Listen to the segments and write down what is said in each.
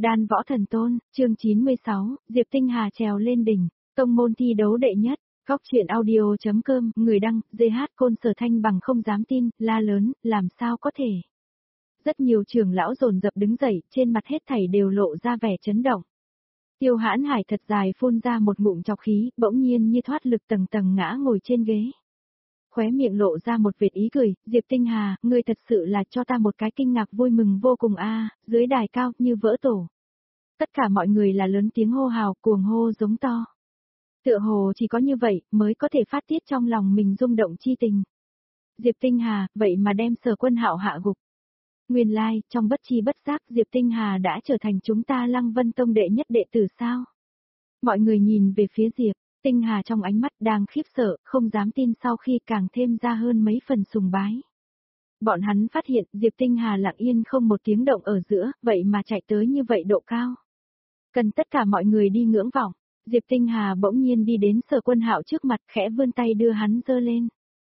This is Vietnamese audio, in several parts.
Đan võ thần tôn, chương 96, Diệp Tinh Hà trèo lên đỉnh, tông môn thi đấu đệ nhất, góc truyện audio.com, người đăng, GH Côn Sở Thanh Bằng không dám tin, la lớn, làm sao có thể. Rất nhiều trưởng lão dồn dập đứng dậy, trên mặt hết thảy đều lộ ra vẻ chấn động. Tiêu Hãn Hải thật dài phun ra một ngụm trọc khí, bỗng nhiên như thoát lực tầng tầng ngã ngồi trên ghế. Khóe miệng lộ ra một vệt ý cười, Diệp Tinh Hà, ngươi thật sự là cho ta một cái kinh ngạc vui mừng vô cùng a, dưới đài cao, như vỡ tổ. Tất cả mọi người là lớn tiếng hô hào, cuồng hô giống to. Tựa hồ chỉ có như vậy, mới có thể phát tiết trong lòng mình rung động chi tình. Diệp Tinh Hà, vậy mà đem Sở Quân Hạo hạ gục. Nguyên lai, trong bất chi bất giác, Diệp Tinh Hà đã trở thành chúng ta Lăng Vân Tông đệ nhất đệ tử sao? Mọi người nhìn về phía Diệp Tinh Hà trong ánh mắt đang khiếp sợ, không dám tin sau khi càng thêm ra hơn mấy phần sùng bái. Bọn hắn phát hiện Diệp Tinh Hà lặng yên không một tiếng động ở giữa, vậy mà chạy tới như vậy độ cao. Cần tất cả mọi người đi ngưỡng vọng, Diệp Tinh Hà bỗng nhiên đi đến Sở Quân Hạo trước mặt khẽ vươn tay đưa hắn giơ lên.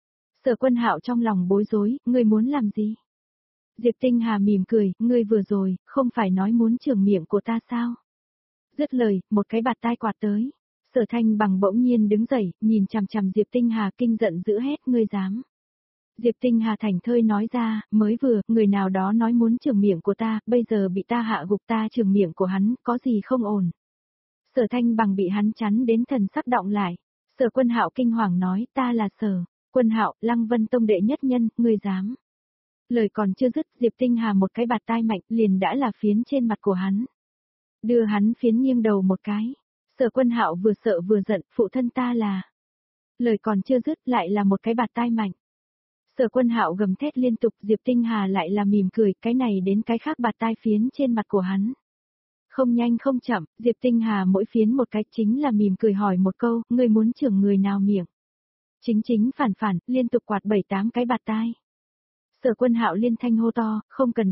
Sở Quân Hạo trong lòng bối rối, ngươi muốn làm gì? Diệp Tinh Hà mỉm cười, ngươi vừa rồi, không phải nói muốn chưởng miệng của ta sao? Dứt lời, một cái bạt tai quạt tới. Sở Thanh Bằng bỗng nhiên đứng dậy, nhìn chằm chằm Diệp Tinh Hà kinh giận dữ hét, ngươi dám. Diệp Tinh Hà thành thơi nói ra, mới vừa, người nào đó nói muốn chưởng miệng của ta, bây giờ bị ta hạ gục, ta chưởng miệng của hắn, có gì không ổn. Sở Thanh Bằng bị hắn chắn đến thần sắc động lại. Sở Quân Hạo kinh hoàng nói, ta là Sở Quân Hạo, Lăng Vân Tông đệ nhất nhân, ngươi dám. Lời còn chưa dứt, Diệp Tinh Hà một cái bạt tai mạnh liền đã là phiến trên mặt của hắn. Đưa hắn phiến nghiêng đầu một cái. Sở Quân Hạo vừa sợ vừa giận, phụ thân ta là. Lời còn chưa dứt lại là một cái bạt tai mạnh. Sở Quân Hạo gầm thét liên tục, Diệp Tinh Hà lại là mỉm cười, cái này đến cái khác bạt tai phiến trên mặt của hắn. Không nhanh không chậm, Diệp Tinh Hà mỗi phiến một cái chính là mỉm cười hỏi một câu, ngươi muốn chưởng người nào miệng. Chính phản, liên tục quạt 7-8 cái bạt tai. Sở Quân Hạo liên thanh hô to, không cần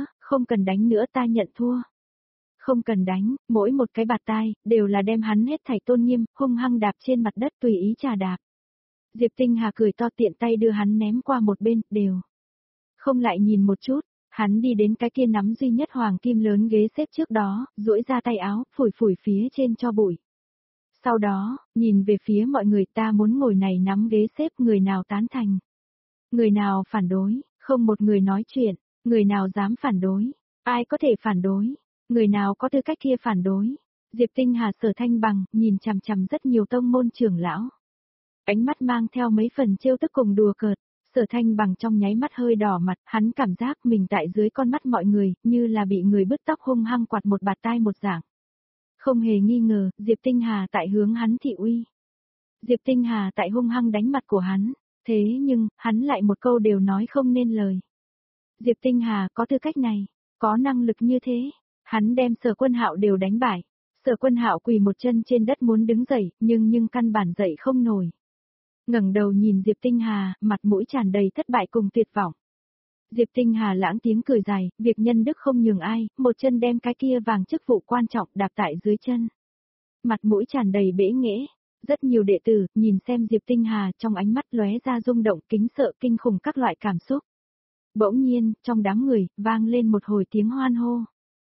đánh nữa ta nhận thua. Không cần đánh, mỗi một cái bạt tai, đều là đem hắn hết thảy tôn nghiêm, hung hăng đạp trên mặt đất tùy ý trà đạp. Diệp Tinh Hà cười to tiện tay đưa hắn ném qua một bên, đều. Không lại nhìn một chút, hắn đi đến cái kia nắm duy nhất hoàng kim lớn ghế xếp trước đó, duỗi ra tay áo, phủi phía trên cho bụi. Sau đó, nhìn về phía mọi người, ta muốn ngồi này nắm ghế xếp, người nào tán thành. Người nào phản đối, không một người nói chuyện, người nào dám phản đối, ai có thể phản đối. Người nào có tư cách kia phản đối? Diệp Tinh Hà Sở Thanh Bằng, nhìn chằm chằm rất nhiều tông môn trưởng lão. Ánh mắt mang theo mấy phần trêu tức cùng đùa cợt, Sở Thanh Bằng trong nháy mắt hơi đỏ mặt, hắn cảm giác mình tại dưới con mắt mọi người, như là bị người bứt tóc hung hăng quạt một bạt tai một dạng. Không hề nghi ngờ, Diệp Tinh Hà tại hướng hắn thị uy. Diệp Tinh Hà tại hung hăng đánh mặt của hắn, thế nhưng, hắn lại một câu đều nói không nên lời. Diệp Tinh Hà có tư cách này, có năng lực như thế. Hắn đem Sở Quân Hạo đều đánh bại. Sở Quân Hạo quỳ một chân trên đất muốn đứng dậy, nhưng căn bản dậy không nổi. Ngẩng đầu nhìn Diệp Tinh Hà, mặt mũi tràn đầy thất bại cùng tuyệt vọng. Diệp Tinh Hà lãng tiếng cười dài, việc nhân đức không nhường ai, một chân đem cái kia vàng chức vụ quan trọng đạp tại dưới chân. Mặt mũi tràn đầy bẽ nghễ. Rất nhiều đệ tử nhìn xem Diệp Tinh Hà trong ánh mắt lóe ra rung động kính sợ kinh khủng các loại cảm xúc. Bỗng nhiên, trong đám người, vang lên một hồi tiếng hoan hô.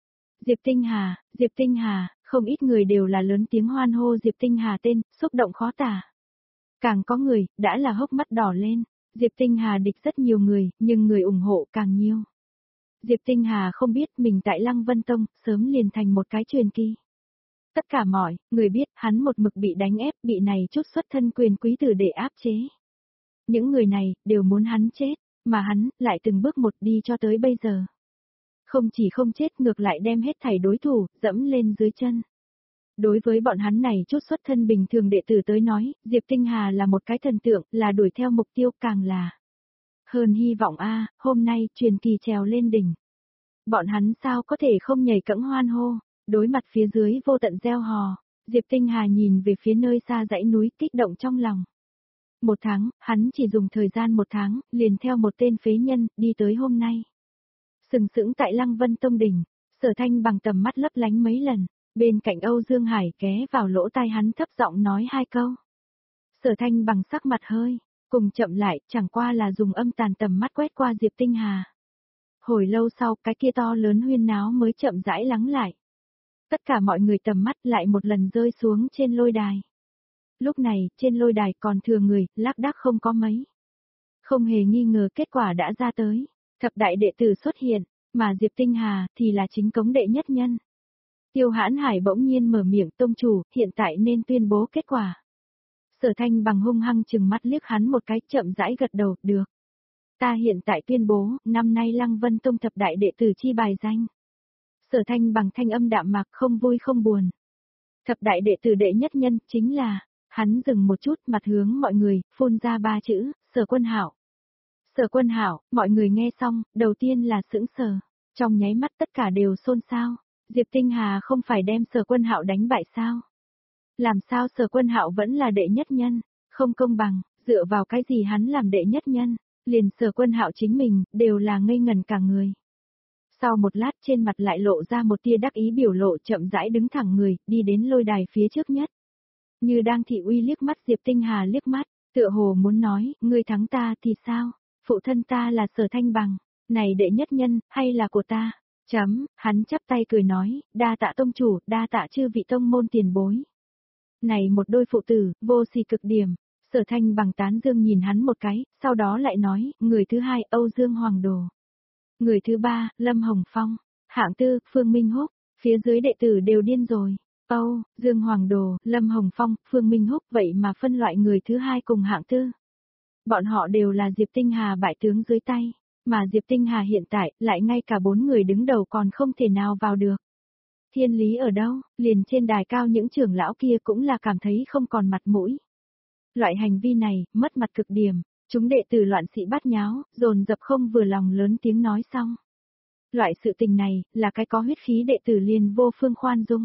Diệp Tinh Hà, không ít người đều là lớn tiếng hoan hô Diệp Tinh Hà tên, xúc động khó tả. Càng có người, đã là hốc mắt đỏ lên, Diệp Tinh Hà địch rất nhiều người, nhưng người ủng hộ càng nhiều. Diệp Tinh Hà không biết mình tại Lăng Vân Tông, sớm liền thành một cái truyền kỳ. Tất cả mọi người biết hắn một mực bị đánh ép, bị này chút xuất thân quyền quý tử để áp chế. Những người này, đều muốn hắn chết, mà hắn, lại từng bước một đi cho tới bây giờ. Không chỉ không chết ngược lại đem hết thảy đối thủ, dẫm lên dưới chân. Đối với bọn hắn này chút xuất thân bình thường đệ tử tới nói, Diệp Tinh Hà là một cái thần tượng, là đuổi theo mục tiêu càng là. Hơn hy vọng hôm nay truyền kỳ trèo lên đỉnh. Bọn hắn sao có thể không nhảy cẫng hoan hô, đối mặt phía dưới vô tận gieo hò, Diệp Tinh Hà nhìn về phía nơi xa dãy núi kích động trong lòng. 1 tháng, hắn chỉ dùng thời gian 1 tháng, liền theo một tên phế nhân, đi tới hôm nay. Sừng sững tại Lăng Vân Tông đỉnh, Sở Thanh Bằng tầm mắt lấp lánh mấy lần, bên cạnh Âu Dương Hải ghé vào lỗ tai hắn thấp giọng nói 2 câu. Sở Thanh Bằng sắc mặt hơi, cùng chậm lại, chẳng qua là dùng âm tàn tầm mắt quét qua Diệp Tinh Hà. Hồi lâu sau, cái kia to lớn huyên náo mới chậm rãi lắng lại. Tất cả mọi người tầm mắt lại một lần rơi xuống trên lôi đài. Lúc này, trên lôi đài còn thừa người, lác đác không có mấy. Không hề nghi ngờ kết quả đã ra tới. Thập đại đệ tử xuất hiện, mà Diệp Tinh Hà thì là chính cống đệ nhất nhân. Tiêu Hãn Hải bỗng nhiên mở miệng, tông chủ, hiện tại nên tuyên bố kết quả. Sở Thanh Bằng hung hăng chừng mắt liếc hắn một cái, chậm rãi gật đầu, được. Ta hiện tại tuyên bố, năm nay Lăng Vân Tông thập đại đệ tử chi bài danh. Sở Thanh Bằng thanh âm đạm mạc, không vui không buồn. Thập đại đệ tử đệ nhất nhân chính là, hắn dừng một chút, mặt hướng mọi người, phun ra ba chữ, Sở Quân Hạo. Sở Quân Hạo, mọi người nghe xong, đầu tiên là sững sờ, trong nháy mắt tất cả đều xôn xao. Diệp Tinh Hà không phải đem Sở Quân Hạo đánh bại sao? Làm sao Sở Quân Hạo vẫn là đệ nhất nhân? Không công bằng, dựa vào cái gì hắn làm đệ nhất nhân? Liền Sở Quân Hạo chính mình, đều là ngây ngần cả người. Sau một lát trên mặt lại lộ ra một tia đắc ý biểu lộ, chậm rãi đứng thẳng người, đi đến lôi đài phía trước nhất. Như đang thị uy liếc mắt Diệp Tinh Hà liếc mắt, tựa hồ muốn nói, ngươi thắng ta thì sao? Phụ thân ta là Sở Thanh Bằng, này đệ nhất nhân, hay là của ta? Hắn chắp tay cười nói, đa tạ tông chủ, đa tạ chư vị tông môn tiền bối. Này một đôi phụ tử, vô sỉ cực điểm. Sở Thanh Bằng tán dương nhìn hắn một cái, sau đó lại nói, người thứ hai Âu Dương Hoàng Đồ. Người thứ ba, Lâm Hồng Phong. Hạng tư, Phương Minh Húc. Phía dưới đệ tử đều điên rồi. Âu, Dương Hoàng Đồ, Lâm Hồng Phong, Phương Minh Húc, vậy mà phân loại người thứ hai cùng hạng tư. Bọn họ đều là Diệp Tinh Hà bại tướng dưới tay. Mà Diệp Tinh Hà hiện tại, lại ngay cả 4 người đứng đầu còn không thể nào vào được. Thiên lý ở đâu, liền trên đài cao những trưởng lão kia cũng là cảm thấy không còn mặt mũi. Loại hành vi này, mất mặt cực điểm, chúng đệ tử loạn sĩ bát nháo, dồn dập không vừa lòng lớn tiếng nói xong. Loại sự tình này, là cái có huyết khí đệ tử liền vô phương khoan dung.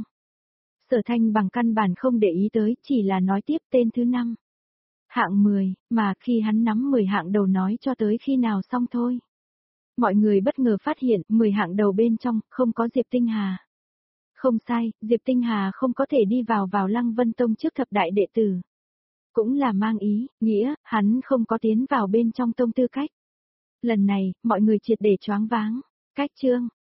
Sở Thanh Bằng căn bản không để ý tới, chỉ là nói tiếp tên thứ 5. Hạng 10, mà khi hắn nắm 10 hạng đầu nói cho tới khi nào xong thôi. Mọi người bất ngờ phát hiện, 10 hạng đầu bên trong, không có Diệp Tinh Hà. Không sai, Diệp Tinh Hà không có thể đi vào Lăng Vân Tông trước thập đại đệ tử. Cũng là mang ý, nghĩa, hắn không có tiến vào bên trong tông tư cách. Lần này, mọi người triệt để choáng váng. Cách chương,